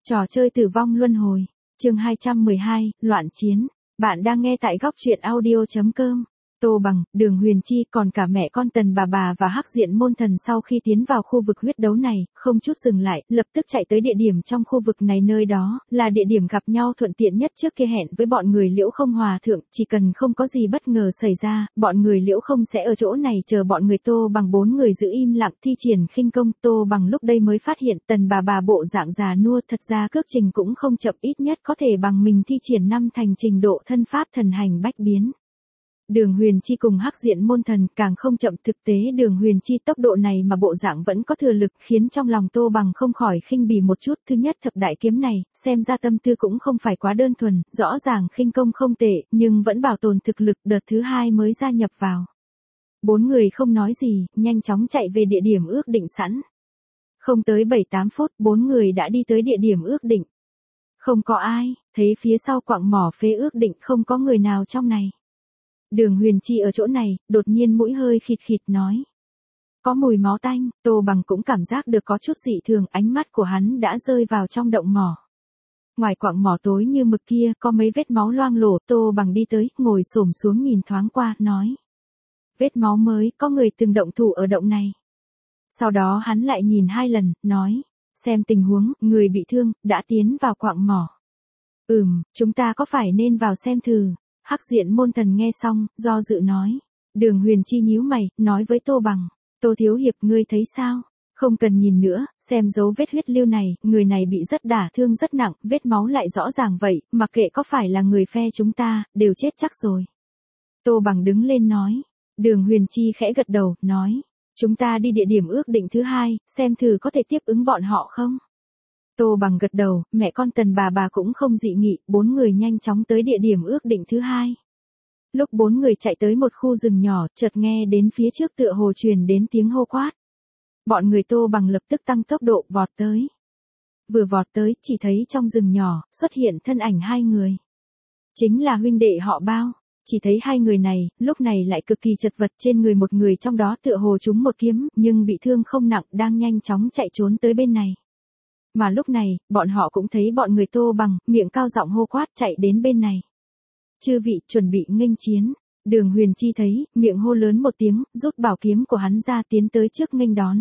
Trò chơi tử vong luân hồi, chương 212, loạn chiến. Bạn đang nghe tại góc truyện audio.com. Tô Bằng, Đường Huyền Chi còn cả mẹ con Tần bà và Hắc Diện Môn Thần sau khi tiến vào khu vực huyết đấu này, không chút dừng lại, lập tức chạy tới địa điểm trong khu vực này, nơi đó là địa điểm gặp nhau thuận tiện nhất trước kia hẹn với bọn người Liễu Không hòa thượng, chỉ cần không có gì bất ngờ xảy ra, bọn người Liễu Không sẽ ở chỗ này chờ bọn người Tô Bằng. Bốn người giữ im lặng thi triển khinh công. Tô Bằng lúc đây mới phát hiện Tần bà bộ dạng già nua, thật ra cước trình cũng không chậm, ít nhất có thể bằng mình thi triển năm thành trình độ thân pháp thần hành bách biến. Đường Huyền Chi cùng Hắc Diện Môn Thần càng không chậm, thực tế Đường Huyền Chi tốc độ này mà bộ dạng vẫn có thừa lực, khiến trong lòng Tô Bằng không khỏi khinh bỉ một chút. Thứ nhất, thập đại kiếm này, xem ra tâm tư cũng không phải quá đơn thuần, rõ ràng khinh công không tệ, nhưng vẫn bảo tồn thực lực. Đợt thứ hai mới gia nhập vào. Bốn người không nói gì, nhanh chóng chạy về địa điểm ước định sẵn. Không tới 7-8 phút, bốn người đã đi tới địa điểm ước định. Không có ai, thấy phía sau quặng mỏ phế ước định không có người nào trong này. Đường Huyền Chi ở chỗ này, đột nhiên mũi hơi khịt khịt nói. Có mùi máu tanh. Tô Bằng cũng cảm giác được có chút dị thường, ánh mắt của hắn đã rơi vào trong động mỏ. Ngoài quặng mỏ tối như mực kia, có mấy vết máu loang lổ. Tô Bằng đi tới, ngồi xổm xuống nhìn thoáng qua, nói. Vết máu mới, có người từng động thủ ở động này. Sau đó hắn lại nhìn 2 lần, nói. Xem tình huống, người bị thương, đã tiến vào quặng mỏ. Chúng ta có phải nên vào xem thử? Hắc Diện Môn Thần nghe xong, do dự nói. Đường Huyền Chi nhíu mày, nói với Tô Bằng. Tô thiếu hiệp, ngươi thấy sao? Không cần nhìn nữa, xem dấu vết huyết lưu này, người này bị rất đả thương rất nặng, vết máu lại rõ ràng vậy, mặc kệ có phải là người phe chúng ta, đều chết chắc rồi. Tô Bằng đứng lên nói. Đường Huyền Chi khẽ gật đầu, nói. Chúng ta đi địa điểm ước định thứ 2, xem thử có thể tiếp ứng bọn họ không? Tô Bằng gật đầu, mẹ con Tần bà cũng không dị nghị, bốn người nhanh chóng tới địa điểm ước định thứ 2. Lúc bốn người chạy tới một khu rừng nhỏ, chợt nghe đến phía trước tựa hồ truyền đến tiếng hô quát. Bọn người Tô Bằng lập tức tăng tốc độ, vọt tới. Vừa vọt tới, chỉ thấy trong rừng nhỏ, xuất hiện thân ảnh 2 người. Chính là huynh đệ họ Bao. Chỉ thấy 2 người này, lúc này lại cực kỳ chật vật, trên người một người trong đó tựa hồ trúng một kiếm, nhưng bị thương không nặng, đang nhanh chóng chạy trốn tới bên này. Mà lúc này, bọn họ cũng thấy bọn người Tô Bằng, miệng cao giọng hô quát chạy đến bên này. Chư vị, chuẩn bị nghênh chiến. Đường Huyền Chi thấy, miệng hô lớn một tiếng, rút bảo kiếm của hắn ra tiến tới trước nghênh đón.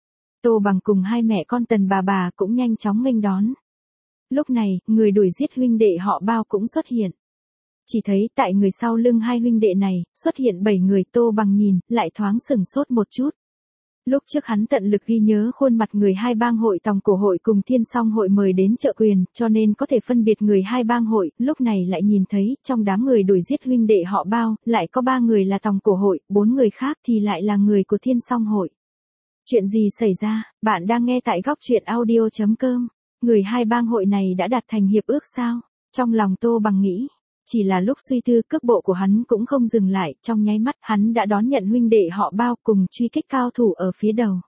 Tô Bằng cùng 2 mẹ con Tần bà cũng nhanh chóng nghênh đón. Lúc này, người đuổi giết huynh đệ họ Bao cũng xuất hiện. Chỉ thấy tại người sau lưng 2 huynh đệ này, xuất hiện 7 người. Tô Bằng nhìn, lại thoáng sửng sốt một chút. Lúc trước hắn tận lực ghi nhớ khuôn mặt người 2 bang hội Tòng Cổ hội cùng Thiên Song hội mời đến trợ quyền, cho nên có thể phân biệt người 2 bang hội, lúc này lại nhìn thấy, trong đám người đuổi giết huynh đệ họ Bao, lại có 3 người là Tòng Cổ hội, 4 người khác thì lại là người của Thiên Song hội. Chuyện gì xảy ra? Bạn đang nghe tại góc truyện audio.com. Người 2 bang hội này đã đạt thành hiệp ước sao? Trong lòng Tô Bằng nghĩ. Chỉ là lúc suy tư, cước bộ của hắn cũng không dừng lại, trong nháy mắt hắn đã đón nhận huynh đệ họ Bao cùng truy kích cao thủ ở phía đầu.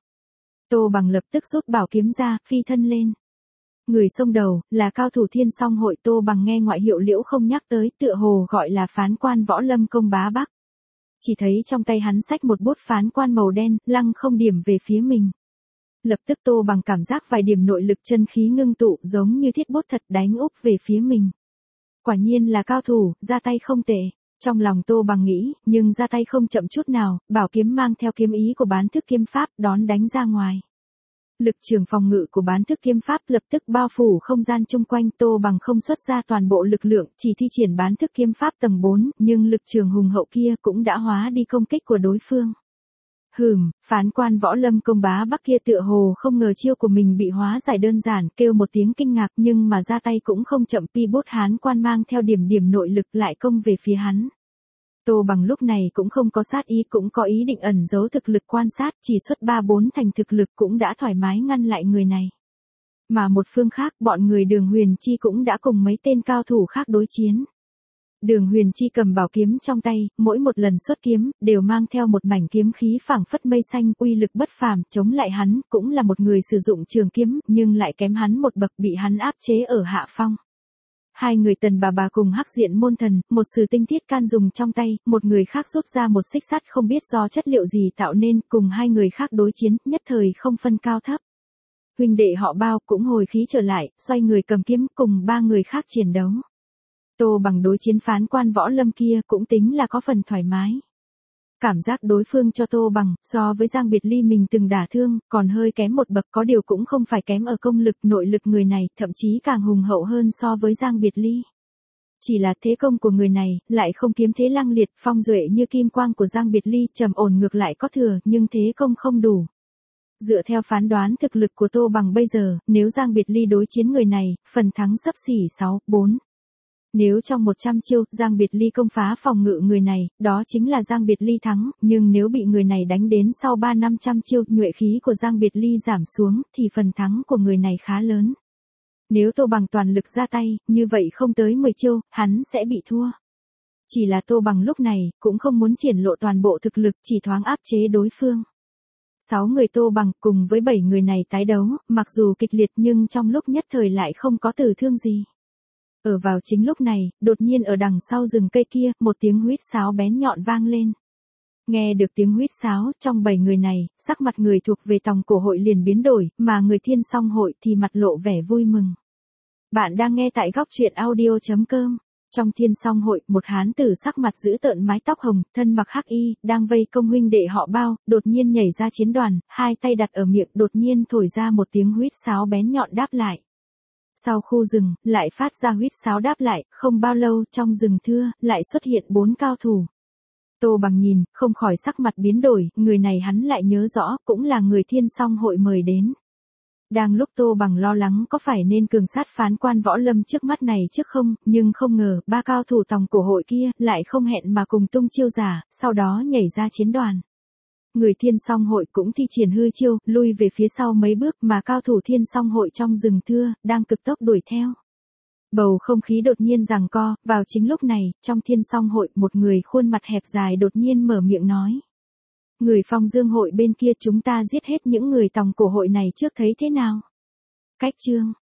Tô Bằng lập tức rút bảo kiếm ra, phi thân lên. Người xông đầu, là cao thủ Thiên Song hội. Tô Bằng nghe ngoại hiệu Liễu Không nhắc tới, tựa hồ gọi là phán quan Võ Lâm Công Bá Bắc. Chỉ thấy trong tay hắn xách một bút phán quan màu đen, lăng không điểm về phía mình. Lập tức Tô Bằng cảm giác vài điểm nội lực chân khí ngưng tụ, giống như thiết bút thật đánh úp về phía mình. Quả nhiên là cao thủ, ra tay không tệ. Trong lòng Tô Bằng nghĩ, nhưng ra tay không chậm chút nào, bảo kiếm mang theo kiếm ý của bán thức kiếm pháp, đón đánh ra ngoài. Lực trường phòng ngự của bán thức kiếm pháp lập tức bao phủ không gian chung quanh. Tô Bằng không xuất ra toàn bộ lực lượng, chỉ thi triển bán thức kiếm pháp tầng 4, nhưng lực trường hùng hậu kia cũng đã hóa đi công kích của đối phương. Phán quan Võ Lâm Công Bá Bắc kia tựa hồ không ngờ chiêu của mình bị hóa giải đơn giản, kêu một tiếng kinh ngạc, nhưng mà ra tay cũng không chậm, pi bút hán quan mang theo điểm nội lực lại công về phía hắn. Tô Bằng lúc này cũng không có sát ý, cũng có ý định ẩn giấu thực lực quan sát, chỉ xuất 3-4 thành thực lực cũng đã thoải mái ngăn lại người này. Mà một phương khác, bọn người Đường Huyền Chi cũng đã cùng mấy tên cao thủ khác đối chiến. Đường Huyền Chi cầm bảo kiếm trong tay, mỗi một lần xuất kiếm, đều mang theo một mảnh kiếm khí phảng phất mây xanh, uy lực bất phàm, chống lại hắn, cũng là một người sử dụng trường kiếm, nhưng lại kém hắn một bậc, bị hắn áp chế ở hạ phong. 2 người Tần bà cùng Hắc Diện Môn Thần, một sử tinh thiết can dùng trong tay, một người khác rút ra một xích sắt không biết do chất liệu gì tạo nên, cùng 2 người khác đối chiến, nhất thời không phân cao thấp. Huynh đệ họ Bao cũng hồi khí trở lại, xoay người cầm kiếm cùng 3 người khác chiến đấu. Tô Bằng đối chiến phán quan võ lâm kia cũng tính là có phần thoải mái. Cảm giác đối phương cho Tô Bằng, so với Giang Biệt Ly mình từng đả thương, còn hơi kém một bậc, có điều cũng không phải kém ở công lực, nội lực người này, thậm chí càng hùng hậu hơn so với Giang Biệt Ly. Chỉ là thế công của người này, lại không kiếm thế lăng liệt, phong duệ như kim quang của Giang Biệt Ly, trầm ổn ngược lại có thừa, nhưng thế công không đủ. Dựa theo phán đoán thực lực của Tô Bằng bây giờ, nếu Giang Biệt Ly đối chiến người này, phần thắng xấp xỉ 6-4. Nếu trong 100 chiêu, Giang Biệt Ly công phá phòng ngự người này, đó chính là Giang Biệt Ly thắng, nhưng nếu bị người này đánh đến sau 300-500 chiêu, nhuệ khí của Giang Biệt Ly giảm xuống, thì phần thắng của người này khá lớn. Nếu Tô Bằng toàn lực ra tay, như vậy không tới 10 chiêu, hắn sẽ bị thua. Chỉ là Tô Bằng lúc này, cũng không muốn triển lộ toàn bộ thực lực, chỉ thoáng áp chế đối phương. 6 người Tô Bằng cùng với 7 người này tái đấu, mặc dù kịch liệt nhưng trong lúc nhất thời lại không có tử thương gì. Ở vào chính lúc này, đột nhiên ở đằng sau rừng cây kia, một tiếng huýt sáo bén nhọn vang lên. Nghe được tiếng huýt sáo, trong 7 người này, sắc mặt người thuộc về tòng cổ hội liền biến đổi, mà người Thiên Song hội thì mặt lộ vẻ vui mừng. Bạn đang nghe tại góc truyện audio.com. Trong Thiên Song hội, một hán tử sắc mặt giữ tợn mái tóc hồng, thân mặc hắc y, đang vây công huynh đệ họ Bao, đột nhiên nhảy ra chiến đoàn, hai tay đặt ở miệng, đột nhiên thổi ra một tiếng huýt sáo bén nhọn đáp lại. Sau khu rừng, lại phát ra huýt sáo đáp lại, không bao lâu, trong rừng thưa, lại xuất hiện 4 cao thủ. Tô Bằng nhìn, không khỏi sắc mặt biến đổi, người này hắn lại nhớ rõ, cũng là người Thiên Song hội mời đến. Đang lúc Tô Bằng lo lắng có phải nên cường sát phán quan võ lâm trước mắt này trước không, nhưng không ngờ, 3 cao thủ tòng cổ hội kia, lại không hẹn mà cùng tung chiêu giả, sau đó nhảy ra chiến đoàn. Người Thiên Song hội cũng thi triển hư chiêu, lui về phía sau mấy bước mà cao thủ Thiên Song hội trong rừng thưa, đang cực tốc đuổi theo. Bầu không khí đột nhiên giằng co, vào chính lúc này, trong Thiên Song hội, một người khuôn mặt hẹp dài đột nhiên mở miệng nói. Người Phong Dương hội bên kia chúng ta giết hết những người tòng cổ hội này trước thấy thế nào? Cách chương.